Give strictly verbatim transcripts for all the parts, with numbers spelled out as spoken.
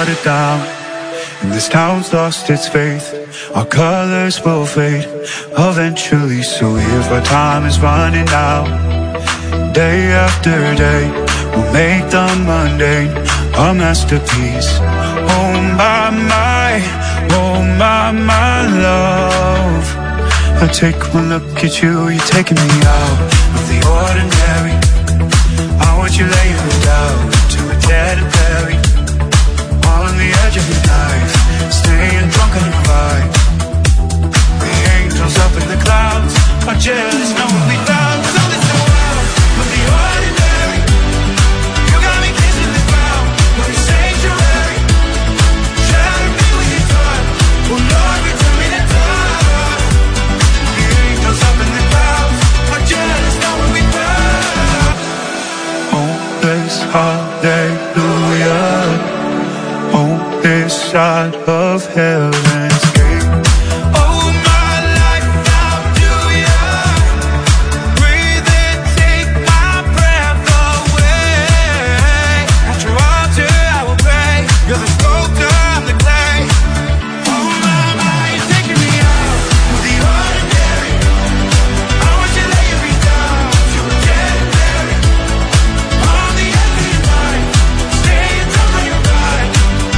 watered down, and this town's lost its faith. Our colors will fade eventually, so if our time is running out, day after day, we'll make the mundane a masterpiece. Oh my, my, oh my, my love, I take one look at you, you're taking me out of the ordinary. I want you laying me down to a dead and buried, on the edge of your knife, staying drunk on your vibe. The angels up in the clouds are jealous, know what we found. Something so wild, but the ordinary. You got me kissing the ground, but it's sanctuary. Shatter me with your touch, oh Lord, return me to touch. The angels up in the clouds are jealous, know what we found. Oh, this hallelujah. Oh, this side of heaven's gate. Oh, my life, how do ya? Breathe in, take my breath away. At your altar I will pray. You're the sculptor, I'm the clay. Oh, my, my, you're taking me out of the ordinary. I want you laying me down to a dead and buried, on the edge of your mind, staying drunk on your ride.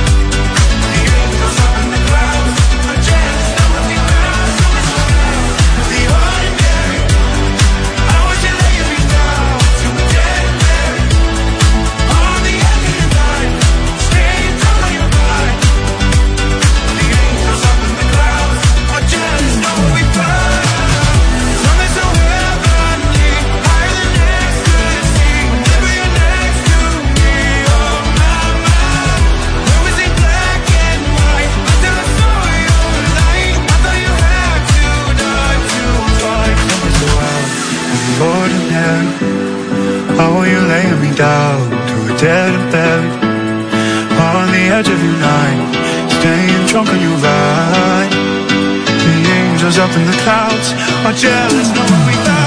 Down to a dead and buried, on the edge of your night, staying drunk on your ride. The angels up in the clouds are jealous, know what we found.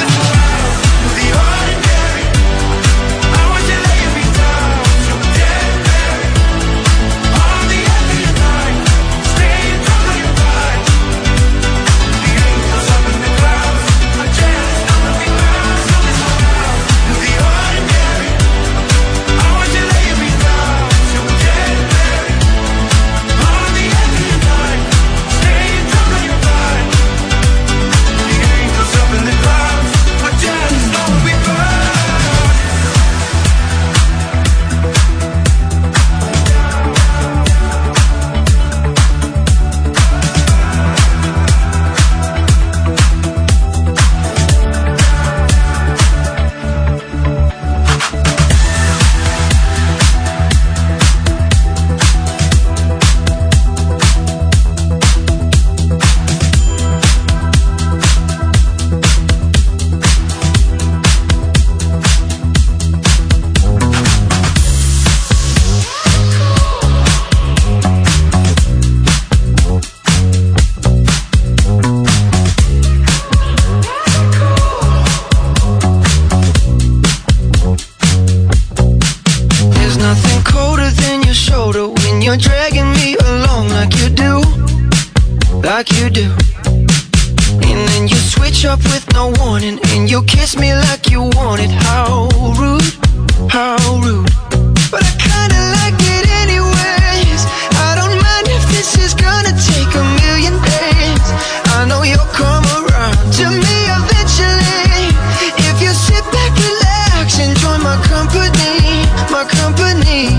Like you do, and then you switch up with no warning, and you kiss me like you want it. How rude, how rude. But I kinda like it anyways. I don't mind if this is gonna take a million days. I know you'll come around to me eventually. If you sit back, relax, enjoy my company, my company.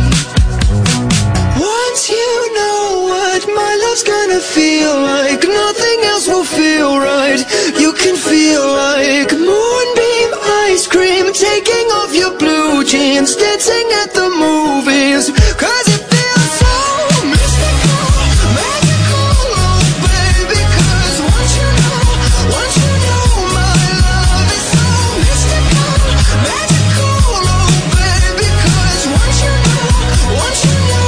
Once you know what my love's gonna feel like, nothing else will feel right. You can feel like moonbeam ice cream, taking off your blue jeans, dancing at the movies. Cause it feels so mystical, magical, oh baby. Cause once you know, once you know my love is so mystical, magical, oh baby. Cause once you know, once you know.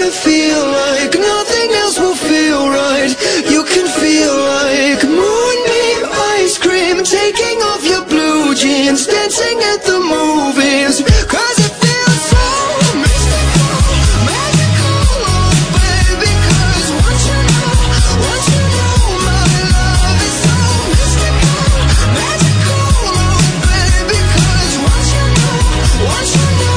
gonna feel like nothing else will feel right. You can feel like moonbeam ice cream, taking off your blue jeans, dancing at the movies. Cause it feels so mystical, magical, oh baby. Cause once you know, once you know my love is so mystical, magical, oh baby. Cause once you know, once you know.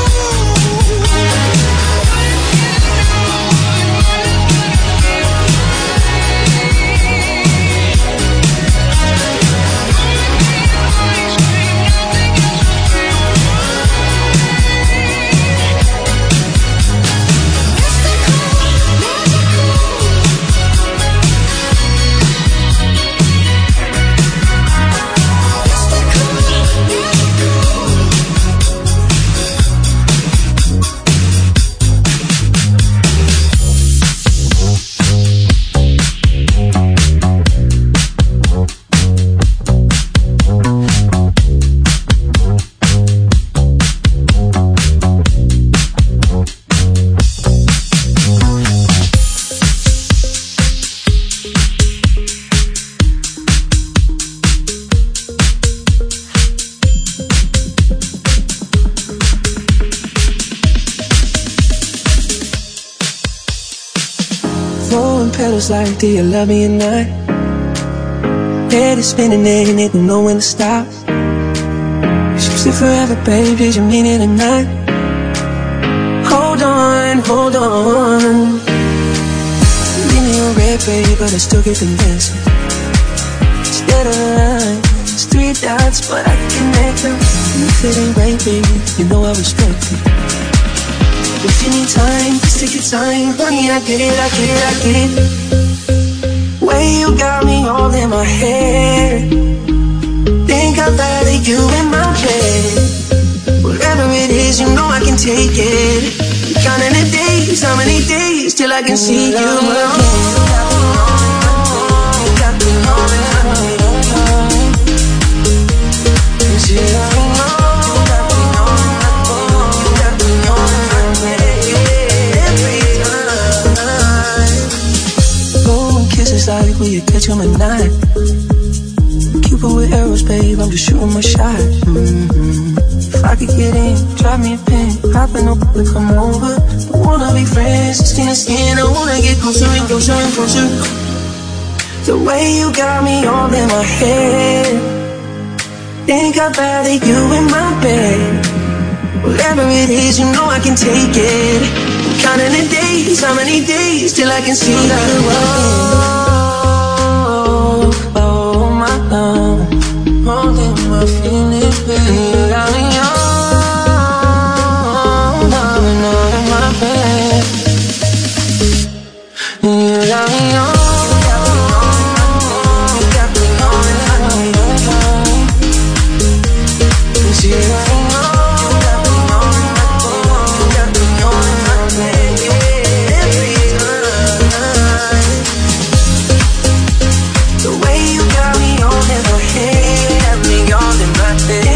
Like, do you love me or not? Head is spinning and it don't know when to stop. Is it forever, babe? Did you mean it or not? Hold on, hold on. Leave me on red, babe, but I still get them dancing. Instead of a line, it's three dots, but I can connect them. If it ain't right, baby, you know I respect it. If you need time, just take your time. Honey, I get it, I get it, I get it. Way you got me all in my head. Think I'd rather you in my bed. Whatever it is, you know I can take it. Counting the days, how many days till I can see you again. You got me all in my head. You got me like will you catch him at night? Cupid with arrows, babe, I'm just shooting my shot. Mm-hmm. If I could get in, drop me a pin, hop in the to come over. Don't wanna be friends, skin to skin, I wanna get closer and closer and closer. The way you got me all in my head. Think I'd rather you in my bed. Whatever it is, you know I can take it. Counting the days, how many days till I can see you again. Holding my feelings, baby. You got me on, loving all in my bed. You got me on, you got me on, you got me on, you got me on. You got me on, you got me on in my bed. Every time, the way you got me on in my head. All in my bed.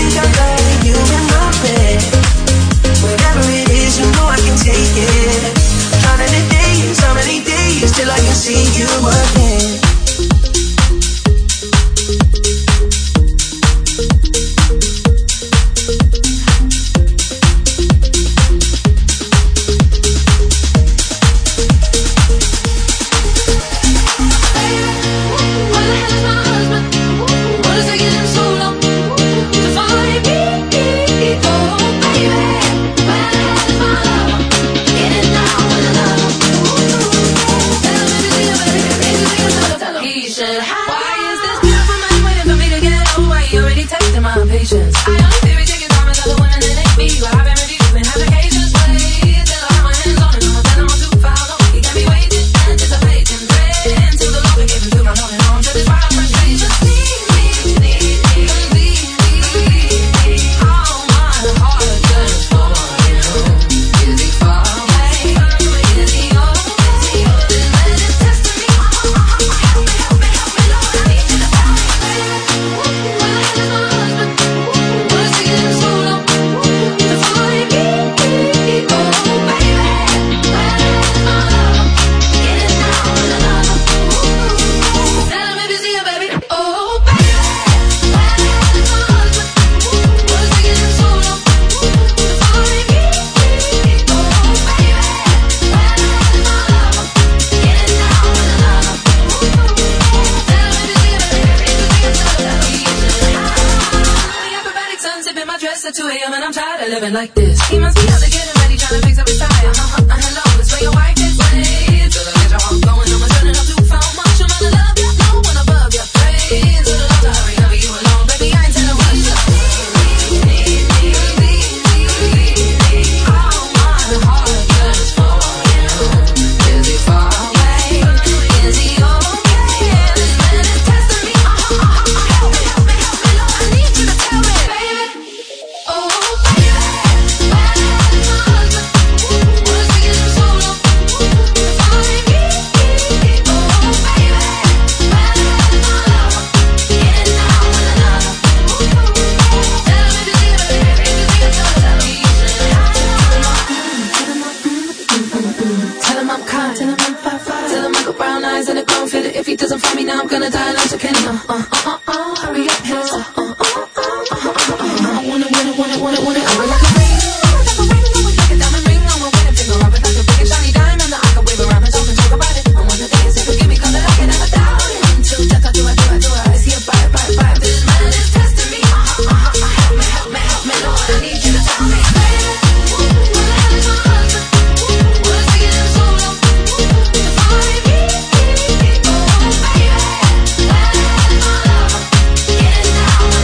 like this. He must be out to get him ready, trying to fix up his tire. Uh-huh, uh, hello, this where your wife is. Wait till I get your heart going, I'ma turn it up too far. Much I'm gonna love you, no one above you. Wait till the love to hurry, never you alone, baby. I ain't telling what you need. All my heart yearns for you. Is he far away? Is he okay? This man is testing me. Uh-huh, uh-huh, help me, help me, help me, Lord. I need you to tell me, baby. Oh, baby, where's my husband? Was he in solo? Find me. Oh, baby, where's my lover? Getting out with another. Tell him if you see it, baby, if you see it, don't tell him. Tell him I'm kind, tell him I'm five five, tell him I got brown eyes and a don't fit it. If he doesn't find me now, I'm gonna die like a Kenny. Uh, uh, uh, uh, hurry up, hands up. Uh, uh, uh, uh, uh, uh, I wanna, wanna, wanna, wanna, wanna. I would like a ring, like a ring, I would like a diamond ring on my wedding finger. Rub it like a big and shiny diamond that I can wave around and talk and talk about it. I wanna dance if you give me color, I can never doubt it. Until death, I do, I do, I do, I. Is he a bite, bite, bite? This man is testing me. Uh, uh, uh, uh, help me, help me, help me, Lord. I need you to tell me, baby, where the hell is my husband? Was he in solo? Find me. Oh, baby, where's my lover? Getting out with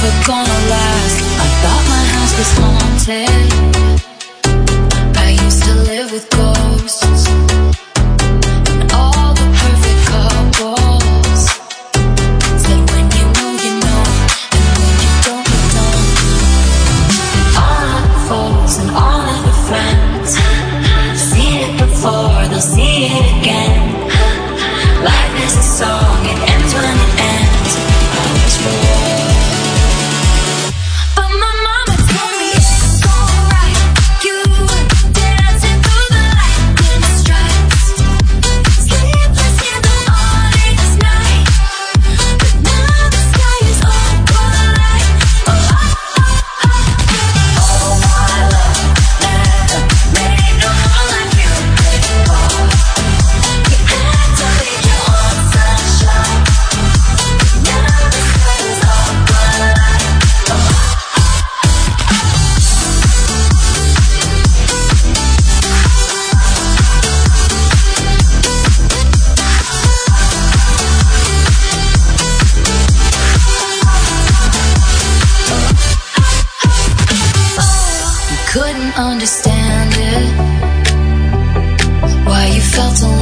never gonna last. I thought my house was haunted. I used to live with ghosts and all the perfect couples. Said when you know, you know, and when you don't, you don't. All of the foes and all of the friends, seen it before, they'll see it again. Life is a song, it ends when it ends. I was wrong. But my mama told me it's alright. You were dancing through the lightning strikes, sleepless in the hardest night. But now the sky is all bright. Oh, oh, oh, oh. Oh, my love never made no one like you before. You had to leave your own sunshine. Now the sky is all bright. Oh, oh, oh. You couldn't understand it, why you felt alone.